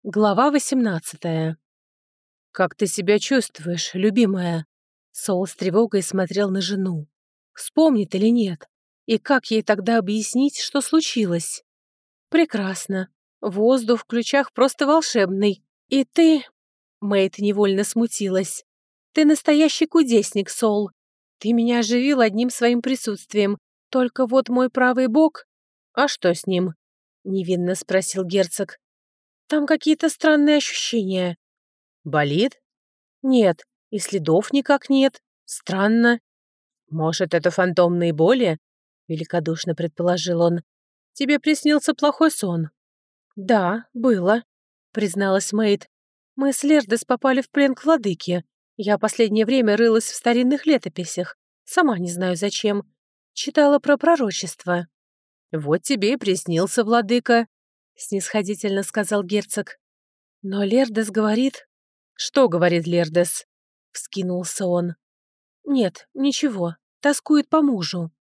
Глава 18. «Как ты себя чувствуешь, любимая?» Сол с тревогой смотрел на жену. Вспомнит или нет? И как ей тогда объяснить, что случилось? «Прекрасно. Воздух в ключах просто волшебный. И ты...» Мэйд невольно смутилась. «Ты настоящий кудесник, Сол. Ты меня оживил одним своим присутствием. Только вот мой правый бок...» «А что с ним?» — невинно спросил герцог. «Там какие-то странные ощущения». «Болит?» «Нет, и следов никак нет. Странно». «Может, это фантомные боли?» — великодушно предположил он. «Тебе приснился плохой сон». «Да, было», — призналась Мэйд. «Мы с Лердес попали в плен к владыке. Я последнее время рылась в старинных летописях. Сама не знаю зачем. Читала про пророчество». «Вот тебе и приснился владыка», — снисходительно сказал герцог. «Но Лердес говорит...» «Что говорит Лердес?» — вскинулся он. «Нет, ничего. Тоскует по мужу».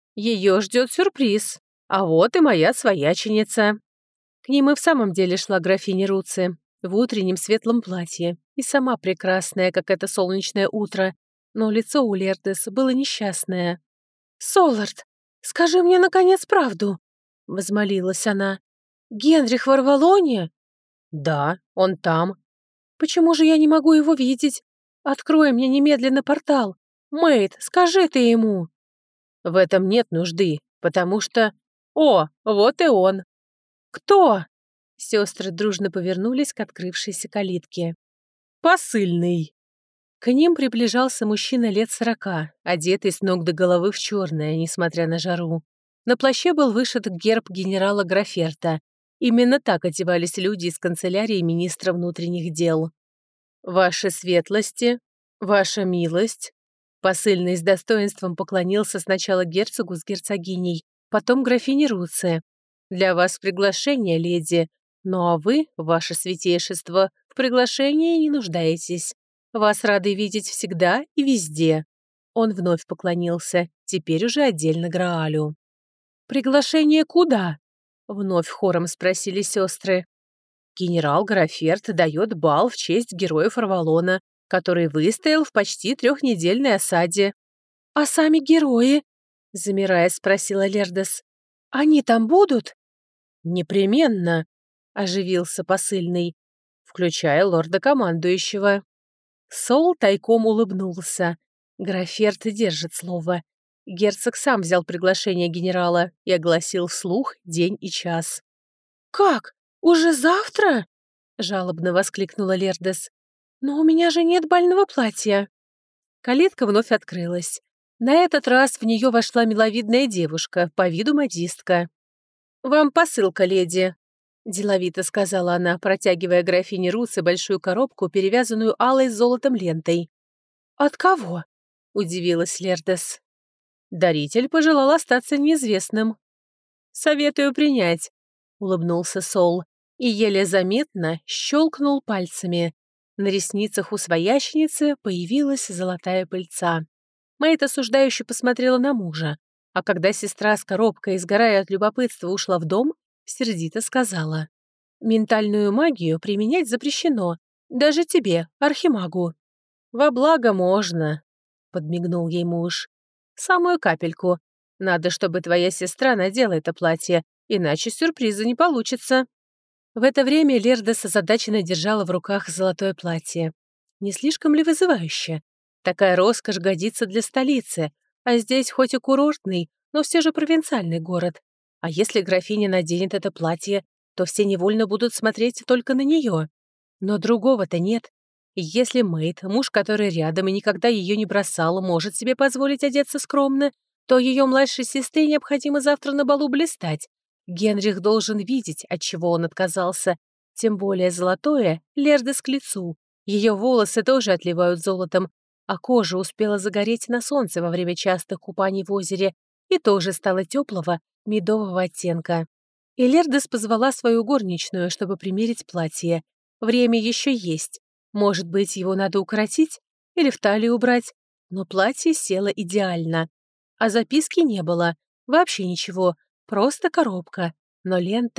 «Ее ждет сюрприз. А вот и моя свояченица». К ним и в самом деле шла графиня Руци в утреннем светлом платье, и сама прекрасная, как это солнечное утро, но лицо у Лердес было несчастное. «Солард, скажи мне, наконец, правду!» — возмолилась она. «Генрих в Арвалоне?» «Да, он там». «Почему же я не могу его видеть? Открой мне немедленно портал. Мэйд, скажи ты ему». «В этом нет нужды, потому что...» «О, вот и он!» «Кто?» Сестры дружно повернулись к открывшейся калитке. «Посыльный!» К ним приближался мужчина лет 40, одетый с ног до головы в черное, несмотря на жару. На плаще был вышит герб генерала Граферта. Именно так одевались люди из канцелярии министра внутренних дел. «Ваши светлости, ваша милость!» Посыльный с достоинством поклонился сначала герцогу с герцогиней, потом графине Руце. «Для вас приглашение, леди, ну а вы, ваше святейшество, в приглашении не нуждаетесь. Вас рады видеть всегда и везде». Он вновь поклонился, теперь уже отдельно Граалю. «Приглашение куда?» — вновь хором спросили сестры. «Генерал Граферт дает бал в честь героев Арвалона, который выстоял в почти 3-недельной осаде». «А сами герои?» — замирая, спросила Лердес. «Они там будут?» «Непременно», — оживился посыльный, включая лорда-командующего. Сол тайком улыбнулся. Граферт держит слово. Герцог сам взял приглашение генерала и огласил вслух день и час. «Как? Уже завтра?» — жалобно воскликнула Лердес. «Но у меня же нет бального платья». Калитка вновь открылась. На этот раз в нее вошла миловидная девушка, по виду модистка. «Вам посылка, леди», — деловито сказала она, протягивая графине Руце большую коробку, перевязанную алой с золотом лентой. «От кого?» — удивилась Лердес. Даритель пожелал остаться неизвестным. «Советую принять», — улыбнулся Сол и еле заметно щелкнул пальцами. На ресницах у свояченицы появилась золотая пыльца. Мэйд осуждающе посмотрела на мужа, а когда сестра с коробкой, сгорая от любопытства, ушла в дом, сердито сказала: «Ментальную магию применять запрещено, даже тебе, архимагу». «Во благо можно», — подмигнул ей муж. «Самую капельку. Надо, чтобы твоя сестра надела это платье, иначе сюрприза не получится». В это время Лердес озадаченно держала в руках золотое платье. Не слишком ли вызывающе? Такая роскошь годится для столицы, а здесь хоть и курортный, но все же провинциальный город. А если графиня наденет это платье, то все невольно будут смотреть только на нее. Но другого-то нет. И если Мэйд, муж, который рядом и никогда ее не бросал, может себе позволить одеться скромно, то ее младшей сестре необходимо завтра на балу блистать. Генрих должен видеть, от чего он отказался. Тем более золотое — Лердес к лицу. Ее волосы тоже отливают золотом, а кожа успела загореть на солнце во время частых купаний в озере и тоже стала теплого, медового оттенка. И Лердес позвала свою горничную, чтобы примерить платье. Время еще есть. Может быть, его надо укоротить или в талию убрать. Но платье село идеально. А записки не было. Вообще ничего. Просто коробка. Но лента...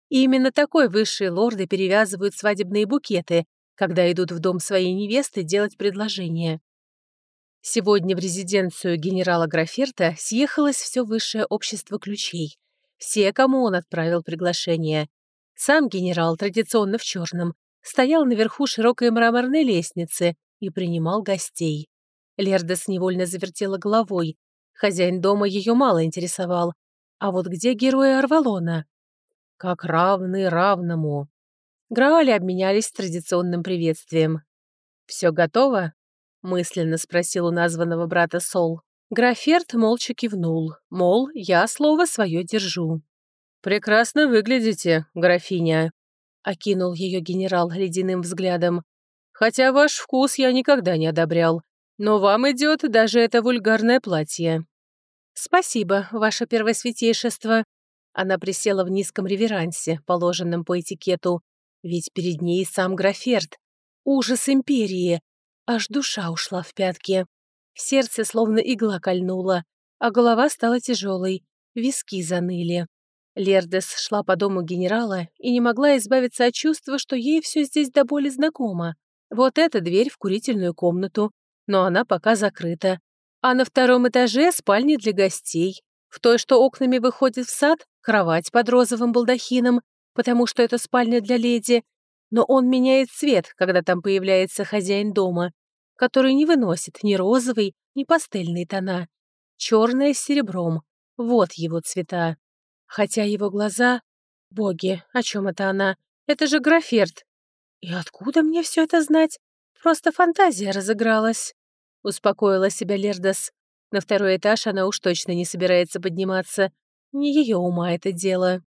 И именно такой высшие лорды перевязывают свадебные букеты, когда идут в дом своей невесты делать предложение. Сегодня в резиденцию генерала Граферта съехалось все высшее общество ключей. Все, кому он отправил приглашение. Сам генерал, традиционно в черном, стоял наверху широкой мраморной лестницы и принимал гостей. Лердес невольно завертела головой. Хозяин дома ее мало интересовал. А вот где герои Арвалона? Как равный равному. Граали обменялись традиционным приветствием. «Все готово?» — мысленно спросил у названного брата Сол. Граферт молча кивнул, мол, я слово свое держу. «Прекрасно выглядите, графиня», — окинул ее генерал ледяным взглядом. «Хотя ваш вкус я никогда не одобрял, но вам идет даже это вульгарное платье». «Спасибо, ваше первосвятейшество». Она присела в низком реверансе, положенном по этикету, ведь перед ней сам Граферт. Ужас империи. Аж душа ушла в пятки. Сердце словно игла кольнуло, а голова стала тяжелой, виски заныли. Лердес шла по дому генерала и не могла избавиться от чувства, что ей все здесь до боли знакомо. Вот эта дверь в курительную комнату, но она пока закрыта. А на втором этаже спальни для гостей. В той, что окнами выходит в сад, кровать под розовым балдахином, потому что это спальня для леди. Но он меняет цвет, когда там появляется хозяин дома, который не выносит ни розовый, ни пастельные тона. Черное с серебром. Вот его цвета. Хотя его глаза... Боги, о чем это она? Это же Граферт. И откуда мне все это знать? Просто фантазия разыгралась. Успокоила себя Лердес. На второй этаж она уж точно не собирается подниматься. Не ее ума это дело.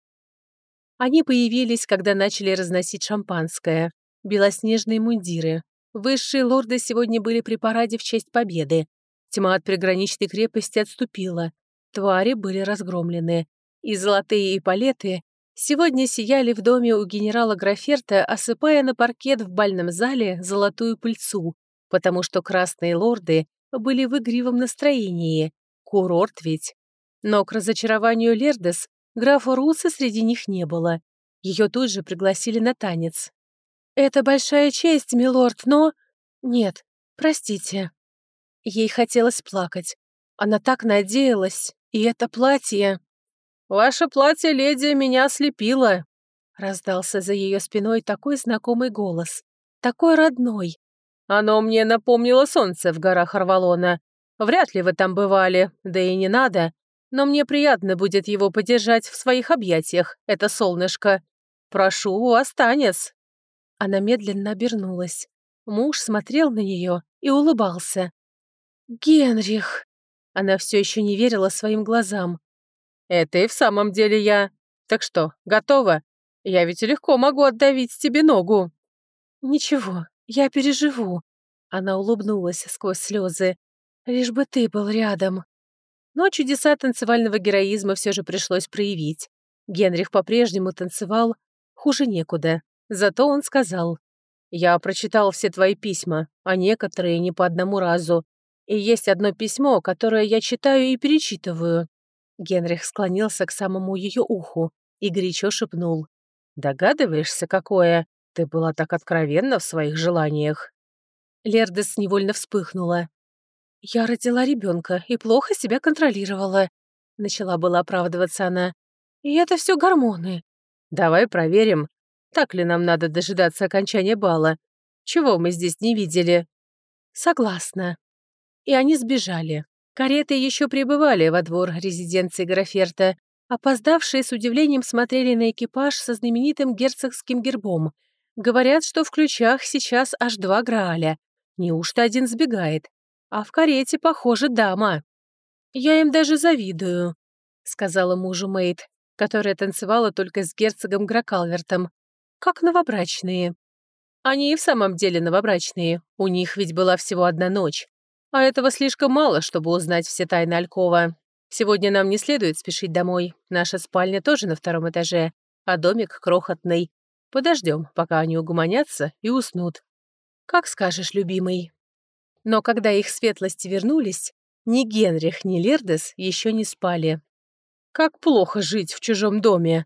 Они появились, когда начали разносить шампанское. Белоснежные мундиры. Высшие лорды сегодня были при параде в честь победы. Тьма от приграничной крепости отступила. Твари были разгромлены. И золотые эполеты сегодня сияли в доме у генерала Граферта, осыпая на паркет в бальном зале золотую пыльцу, потому что красные лорды были в игривом настроении. Курорт ведь. Но к разочарованию Лердес графа Руса среди них не было. Ее тут же пригласили на танец. «Это большая честь, милорд, но...» «Нет, простите». Ей хотелось плакать. Она так надеялась. И это платье... «Ваше платье, леди, меня ослепило», — раздался за ее спиной такой знакомый голос. Такой родной. «Оно мне напомнило солнце в горах Арвалона. Вряд ли вы там бывали, да и не надо. Но мне приятно будет его подержать в своих объятиях, это солнышко. Прошу у вас танец». Она медленно обернулась. Муж смотрел на нее и улыбался. «Генрих!» Она все еще не верила своим глазам. «Это и в самом деле я. Так что, готова? Я ведь легко могу отдавить тебе ногу». «Ничего, я переживу». Она улыбнулась сквозь слезы. «Лишь бы ты был рядом». Но чудеса танцевального героизма все же пришлось проявить. Генрих по-прежнему танцевал хуже некуда. Зато он сказал: «Я прочитал все твои письма, а некоторые не по одному разу. И есть одно письмо, которое я читаю и перечитываю». Генрих склонился к самому ее уху и горячо шепнул: «Догадываешься, какое? Ты была так откровенна в своих желаниях». Лердес невольно вспыхнула. «Я родила ребенка и плохо себя контролировала», — начала была оправдываться она. «И это все гормоны». «Давай проверим, так ли нам надо дожидаться окончания бала. Чего мы здесь не видели?» «Согласна». И они сбежали. Кареты еще прибывали во двор резиденции Граферта. Опоздавшие с удивлением смотрели на экипаж со знаменитым герцогским гербом. Говорят, что в ключах сейчас аж 2 Грааля. Неужто один сбегает? А в карете, похоже, дама. «Я им даже завидую», — сказала мужу Мэйд, которая танцевала только с герцогом Гракалвертом. «Как новобрачные». Они и в самом деле новобрачные. У них ведь была всего одна ночь. А этого слишком мало, чтобы узнать все тайны Алькова. Сегодня нам не следует спешить домой. Наша спальня тоже на 2-м этаже, а домик крохотный. Подождем, пока они угомонятся и уснут. Как скажешь, любимый. Но когда их светлости вернулись, ни Генрих, ни Лердес еще не спали. «Как плохо жить в чужом доме!»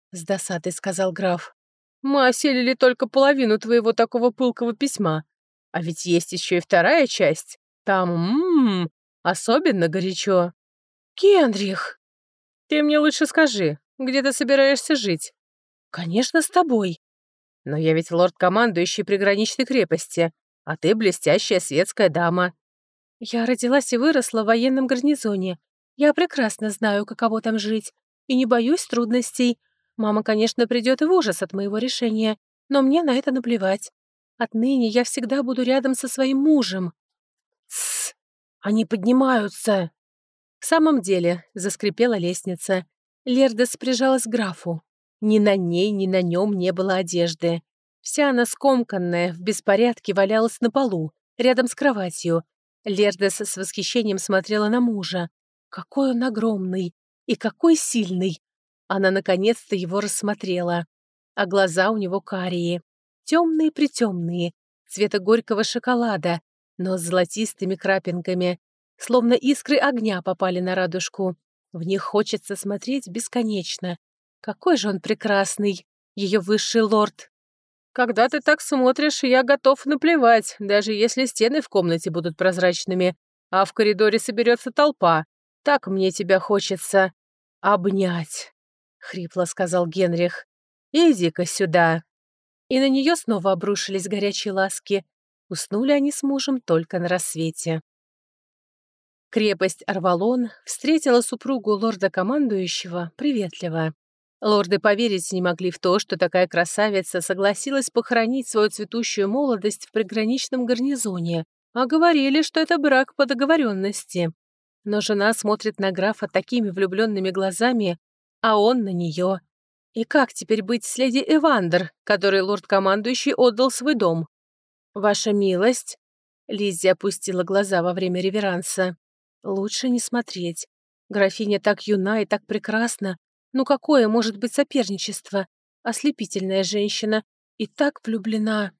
с досадой сказал граф. Мы осилили только половину твоего такого пылкого письма. А ведь есть еще и вторая часть. Там, особенно горячо. Генрих, ты мне лучше скажи, где ты собираешься жить? Конечно, с тобой. Но я ведь лорд-командующий приграничной крепости, а ты блестящая светская дама. Я родилась и выросла в военном гарнизоне. Я прекрасно знаю, каково там жить, и не боюсь трудностей. Мама, конечно, придет в ужас от моего решения, но мне на это наплевать. Отныне я всегда буду рядом со своим мужем. Тссс, они поднимаются. В самом деле, заскрипела лестница. Лердес прижалась к графу. Ни на ней, ни на нем не было одежды. Вся она скомканная, в беспорядке валялась на полу, рядом с кроватью. Лердес с восхищением смотрела на мужа. Какой он огромный и какой сильный. Она наконец-то его рассмотрела. А глаза у него карие, темные-притемные, цвета горького шоколада, но с золотистыми крапинками, словно искры огня попали на радужку. В них хочется смотреть бесконечно. Какой же он прекрасный, ее высший лорд. Когда ты так смотришь, я готов наплевать, даже если стены в комнате будут прозрачными, а в коридоре соберется толпа. Так мне тебя хочется обнять, — хрипло сказал Генрих. Иди-ка сюда. И на нее снова обрушились горячие ласки. Уснули они с мужем только на рассвете. Крепость Арвалон встретила супругу лорда-командующего приветливо. Лорды поверить не могли в то, что такая красавица согласилась похоронить свою цветущую молодость в приграничном гарнизоне, а говорили, что это брак по договоренности. Но жена смотрит на графа такими влюбленными глазами, а он на нее. И как теперь быть с леди Эвандер, которой лорд-командующий отдал свой дом? «Ваша милость», — Лиззи опустила глаза во время реверанса, — «лучше не смотреть. Графиня так юна и так прекрасна. Ну какое может быть соперничество? Ослепительная женщина и так влюблена.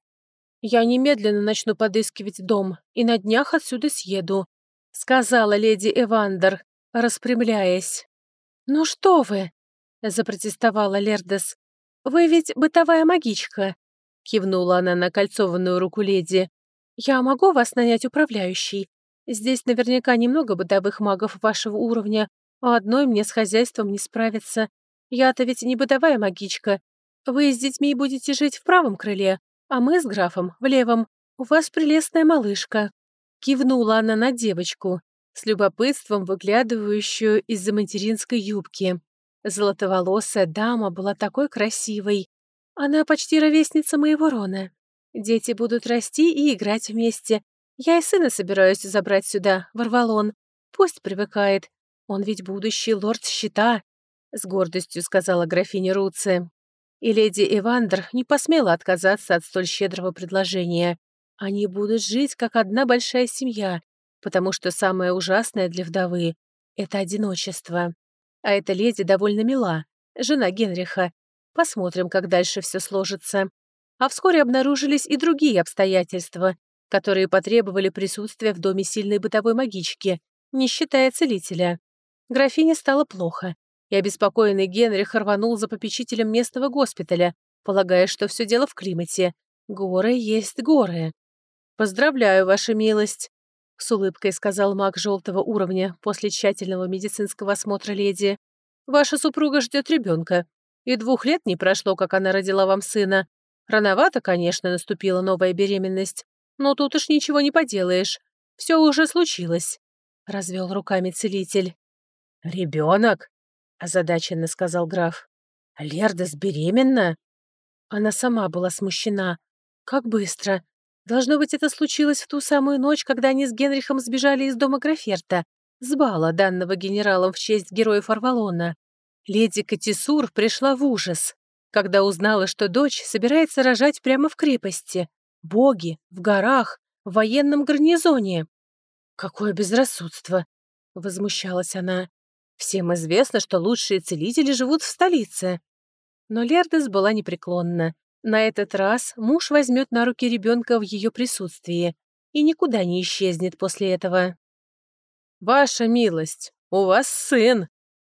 Я немедленно начну подыскивать дом и на днях отсюда съеду», — сказала леди Эвандер, распрямляясь. «Ну что вы?» — запротестовала Лердес. «Вы ведь бытовая магичка», — кивнула она на кольцованную руку леди. «Я могу вас нанять управляющей. Здесь наверняка немного бытовых магов вашего уровня, а одной мне с хозяйством не справиться. Я-то ведь не бытовая магичка. Вы с детьми будете жить в правом крыле, а мы с графом в левом. У вас прелестная малышка». Кивнула она на девочку, с любопытством выглядывающую из-за материнской юбки. Золотоволосая дама была такой красивой. Она почти ровесница моего Рона. Дети будут расти и играть вместе. Я и сына собираюсь забрать сюда, в Арвалон. Пусть привыкает. Он ведь будущий лорд щита, — с гордостью сказала графиня Руци. И леди Эвандер не посмела отказаться от столь щедрого предложения. Они будут жить, как одна большая семья, потому что самое ужасное для вдовы — это одиночество. А эта леди довольно мила, жена Генриха. Посмотрим, как дальше все сложится. А вскоре обнаружились и другие обстоятельства, которые потребовали присутствия в доме сильной бытовой магички, не считая целителя. Графине стало плохо, и обеспокоенный Генрих рванул за попечителем местного госпиталя, полагая, что все дело в климате. Горы есть горы. «Поздравляю, ваша милость», — с улыбкой сказал маг желтого уровня после тщательного медицинского осмотра леди. «Ваша супруга ждет ребенка, и 2 лет не прошло, как она родила вам сына. Рановато, конечно, наступила новая беременность, но тут уж ничего не поделаешь. Все уже случилось», — развел руками целитель. «Ребенок?» — озадаченно сказал граф. «Лердес беременна?» Она сама была смущена. Как быстро. Должно быть, это случилось в ту самую ночь, когда они с Генрихом сбежали из дома Граферта, с бала, данного генералом в честь героев Арвалона. Леди Катисур пришла в ужас, когда узнала, что дочь собирается рожать прямо в крепости. Боги, в горах, в военном гарнизоне. «Какое безрассудство!» — возмущалась она. «Всем известно, что лучшие целители живут в столице». Но Лердес была непреклонна. На этот раз муж возьмет на руки ребенка в ее присутствии и никуда не исчезнет после этого. «Ваша милость, у вас сын!»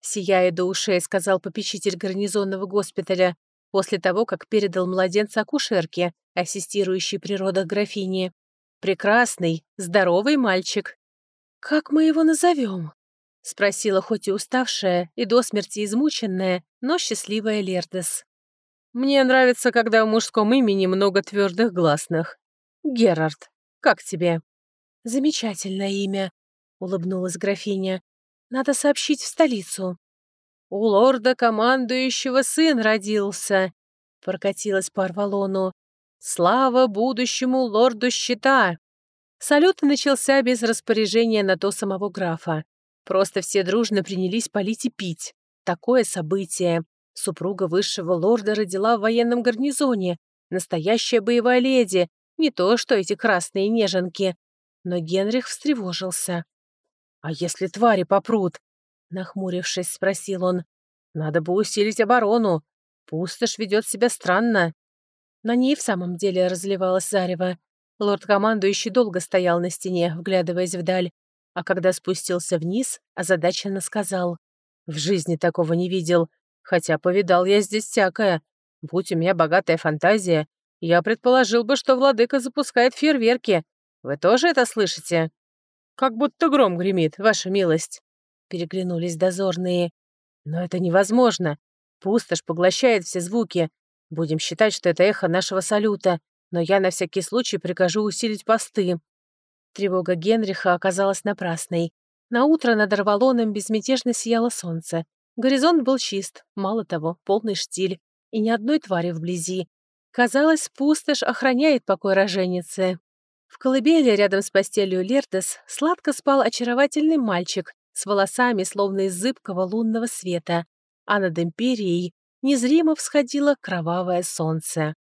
сияя до ушей, сказал попечитель гарнизонного госпиталя после того, как передал младенца акушерке, ассистирующей при родах графини. «Прекрасный, здоровый мальчик». «Как мы его назовем?» — спросила хоть и уставшая, и до смерти измученная, но счастливая Лердес. «Мне нравится, когда в мужском имени много твердых гласных. Герард, как тебе?» «Замечательное имя», — улыбнулась графиня. «Надо сообщить в столицу». «У лорда-командующего сын родился», — прокатилась по Арвалону. «Слава будущему лорду щита!» Салют начался без распоряжения на то самого графа. Просто все дружно принялись палить и пить. Такое событие. Супруга высшего лорда родила в военном гарнизоне. Настоящая боевая леди. Не то, что эти красные неженки. Но Генрих встревожился. «А если твари попрут?» Нахмурившись, спросил он. «Надо бы усилить оборону. Пустошь ведет себя странно». На ней в самом деле разливалось зарево. Лорд-командующий долго стоял на стене, вглядываясь вдаль, а когда спустился вниз, озадаченно сказал: «В жизни такого не видел, хотя повидал я здесь всякое. Будь у меня богатая фантазия, я предположил бы, что владыка запускает фейерверки. Вы тоже это слышите?» «Как будто гром гремит, ваша милость», — переглянулись дозорные. «Но это невозможно. Пустошь поглощает все звуки. Будем считать, что это эхо нашего салюта, но я на всякий случай прикажу усилить посты». Тревога Генриха оказалась напрасной. Наутро над Арвалоном безмятежно сияло солнце. Горизонт был чист, мало того, полный штиль, и ни одной твари вблизи. Казалось, пустошь охраняет покой роженицы. В колыбели рядом с постелью Лердес сладко спал очаровательный мальчик с волосами, словно из зыбкого лунного света, а над империей незримо всходило кровавое солнце.